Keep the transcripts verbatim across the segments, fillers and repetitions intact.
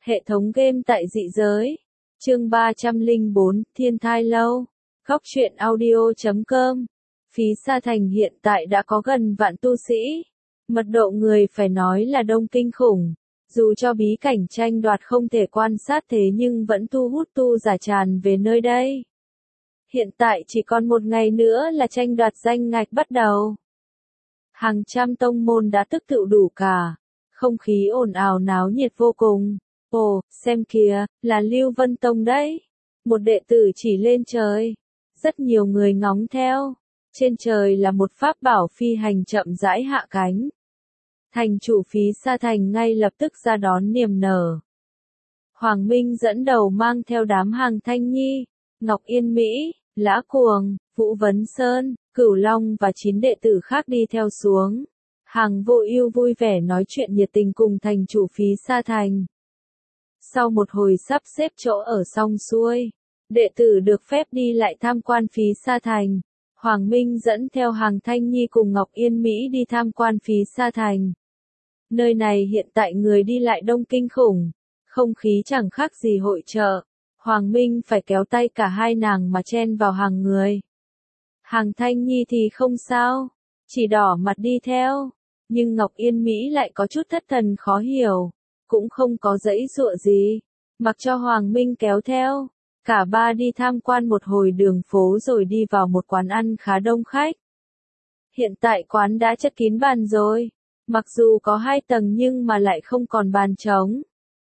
Hệ thống game tại dị giới. Chương ba trăm lẻ bốn, Thiên Thai Lâu. Góc truyện audio chấm com. Phí Sa Thành hiện tại đã có gần vạn tu sĩ. Mật độ người phải nói là đông kinh khủng. Dù cho bí cảnh tranh đoạt không thể quan sát thế nhưng vẫn thu hút tu giả tràn về nơi đây. Hiện tại chỉ còn một ngày nữa là tranh đoạt danh ngạch bắt đầu. Hàng trăm tông môn đã tức tựu đủ cả. Không khí ồn ào náo nhiệt vô cùng. Ồ, xem kìa, là Lưu Vân Tông đấy. Một đệ tử chỉ lên trời. Rất nhiều người ngóng theo. Trên trời là một pháp bảo phi hành chậm rãi hạ cánh. Thành chủ Phí Sa Thành ngay lập tức ra đón niềm nở. Hoàng Minh dẫn đầu mang theo đám Hàng Thanh Nhi, Ngọc Yên Mỹ, Lã Cuồng, Vũ Vấn Sơn, Cửu Long và chín đệ tử khác đi theo xuống. Hàng Vô Ưu vui vẻ nói chuyện nhiệt tình cùng thành chủ Phí Sa Thành. Sau một hồi sắp xếp chỗ ở xong xuôi, đệ tử được phép đi lại tham quan Phí Sa Thành. Hoàng Minh dẫn theo Hàng Thanh Nhi cùng Ngọc Yên Mỹ đi tham quan Phí Sa Thành. Nơi này hiện tại người đi lại đông kinh khủng, không khí chẳng khác gì hội chợ. Hoàng Minh phải kéo tay cả hai nàng mà chen vào hàng người. Hàng Thanh Nhi thì không sao, chỉ đỏ mặt đi theo, nhưng Ngọc Yên Mỹ lại có chút thất thần khó hiểu, cũng không có giãy giụa gì, mặc cho Hoàng Minh kéo theo. Cả ba đi tham quan một hồi đường phố rồi đi vào một quán ăn khá đông khách. Hiện tại quán đã chất kín bàn rồi, mặc dù có hai tầng nhưng mà lại không còn bàn trống.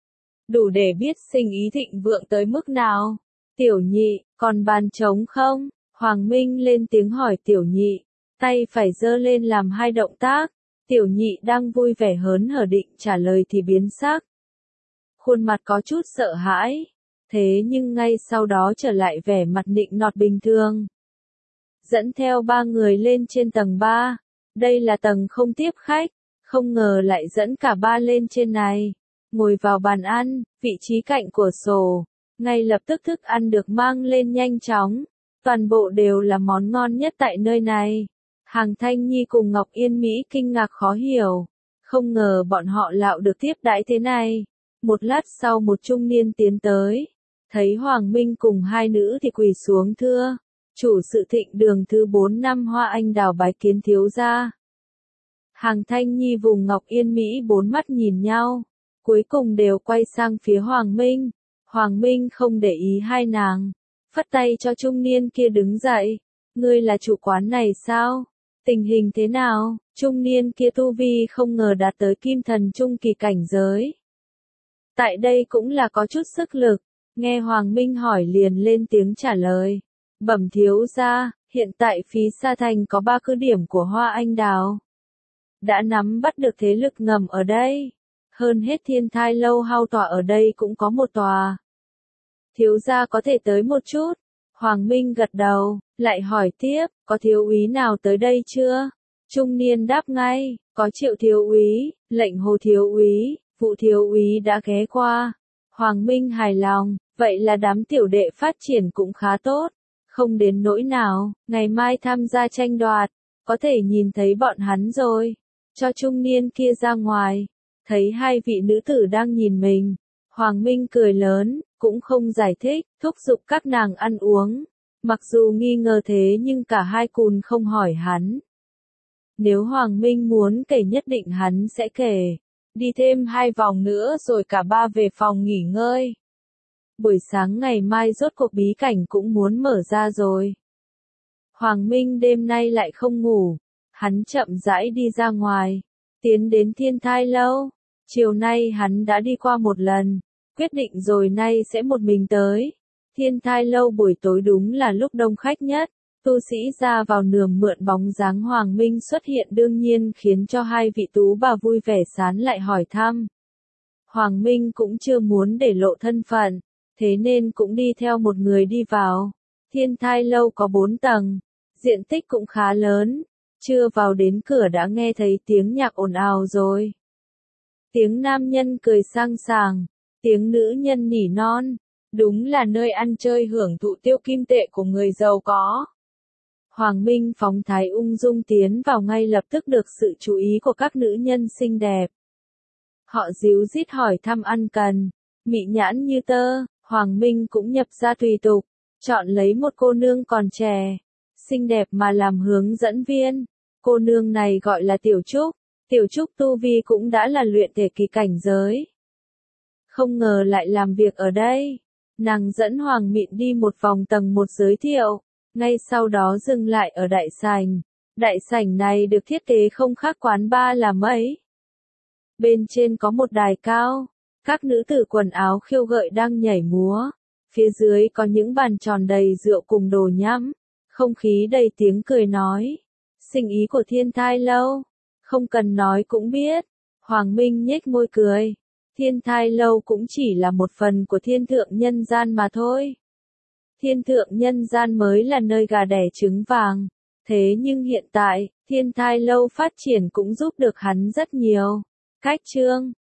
Đủ để biết sinh ý thịnh vượng tới mức nào. Tiểu Nhị, còn bàn trống không? Hoàng Minh lên tiếng hỏi Tiểu Nhị, tay phải giơ lên làm hai động tác. Tiểu Nhị đang vui vẻ hớn hở định trả lời thì biến sắc. Khuôn mặt có chút sợ hãi, thế nhưng ngay sau đó trở lại vẻ mặt nịnh nọt bình thường. Dẫn theo ba người lên trên tầng ba, đây là tầng không tiếp khách, không ngờ lại dẫn cả ba lên trên này. Ngồi vào bàn ăn, vị trí cạnh cửa sổ, ngay lập tức thức ăn được mang lên nhanh chóng, toàn bộ đều là món ngon nhất tại nơi này. Hàng Thanh Nhi cùng Ngọc Yên Mỹ kinh ngạc khó hiểu, không ngờ bọn họ lạo được tiếp đãi thế này. Một lát sau một trung niên tiến tới, thấy Hoàng Minh cùng hai nữ thì quỳ xuống thưa, chủ sự Thịnh Đường thứ bốn năm Hoa Anh Đào bái kiến thiếu gia. Hàng Thanh Nhi vùng Ngọc Yên Mỹ bốn mắt nhìn nhau, cuối cùng đều quay sang phía Hoàng Minh. Hoàng Minh không để ý hai nàng, phất tay cho trung niên kia đứng dậy. Ngươi là chủ quán này sao? Tình hình thế nào? Trung niên kia tu vi không ngờ đạt tới kim thần trung kỳ cảnh giới. Tại đây cũng là có chút sức lực, nghe Hoàng Minh hỏi liền lên tiếng trả lời. Bẩm thiếu gia, hiện tại Phí Sa Thành có ba cứ điểm của Hoa Anh Đào. Đã nắm bắt được thế lực ngầm ở đây. Hơn hết Thiên Thai Lâu hao tọa ở đây cũng có một tòa. Thiếu gia có thể tới một chút. Hoàng Minh gật đầu, lại hỏi tiếp, có thiếu úy nào tới đây chưa? Trung niên đáp ngay, có Triệu thiếu úy, Lệnh Hồ thiếu úy, Vũ thiếu úy đã ghé qua. Hoàng Minh hài lòng, vậy là đám tiểu đệ phát triển cũng khá tốt, không đến nỗi nào, ngày mai tham gia tranh đoạt, có thể nhìn thấy bọn hắn rồi. Cho trung niên kia ra ngoài, thấy hai vị nữ tử đang nhìn mình, Hoàng Minh cười lớn, cũng không giải thích, thúc giục các nàng ăn uống. Mặc dù nghi ngờ thế nhưng cả hai cùn không hỏi hắn. Nếu Hoàng Minh muốn kể nhất định hắn sẽ kể. Đi thêm hai vòng nữa rồi cả ba về phòng nghỉ ngơi. Buổi sáng ngày mai rốt cuộc bí cảnh cũng muốn mở ra rồi. Hoàng Minh đêm nay lại không ngủ. Hắn chậm rãi đi ra ngoài, tiến đến Thiên Thai Lâu. Chiều nay hắn đã đi qua một lần, quyết định rồi nay sẽ một mình tới. Thiên Thai Lâu buổi tối đúng là lúc đông khách nhất, tu sĩ ra vào nườm mượn bóng dáng Hoàng Minh xuất hiện đương nhiên khiến cho hai vị tú bà vui vẻ sán lại hỏi thăm. Hoàng Minh cũng chưa muốn để lộ thân phận, thế nên cũng đi theo một người đi vào. Thiên Thai Lâu có bốn tầng, diện tích cũng khá lớn, chưa vào đến cửa đã nghe thấy tiếng nhạc ồn ào rồi. Tiếng nam nhân cười sang sảng, tiếng nữ nhân nỉ non, đúng là nơi ăn chơi hưởng thụ tiêu kim tệ của người giàu có. Hoàng Minh phóng thái ung dung tiến vào ngay lập tức được sự chú ý của các nữ nhân xinh đẹp. Họ díu dít hỏi thăm ăn cần, mị nhãn như tơ, Hoàng Minh cũng nhập ra tùy tục, chọn lấy một cô nương còn trẻ, xinh đẹp mà làm hướng dẫn viên. Cô nương này gọi là Tiểu Trúc, Tiểu Trúc tu vi cũng đã là luyện thể kỳ cảnh giới. Không ngờ lại làm việc ở đây. Nàng dẫn Hoàng Mịn đi một vòng tầng một giới thiệu, ngay sau đó dừng lại ở đại sảnh. Đại sảnh này được thiết kế không khác quán bar là mấy. Bên trên có một đài cao, các nữ tử quần áo khiêu gợi đang nhảy múa. Phía dưới có những bàn tròn đầy rượu cùng đồ nhắm, không khí đầy tiếng cười nói. Sinh ý của Thiên Thai Lâu, không cần nói cũng biết. Hoàng Minh nhếch môi cười. Thiên Thai Lâu cũng chỉ là một phần của thiên thượng nhân gian mà thôi. Thiên thượng nhân gian mới là nơi gà đẻ trứng vàng. Thế nhưng hiện tại, Thiên Thai Lâu phát triển cũng giúp được hắn rất nhiều. Cách chương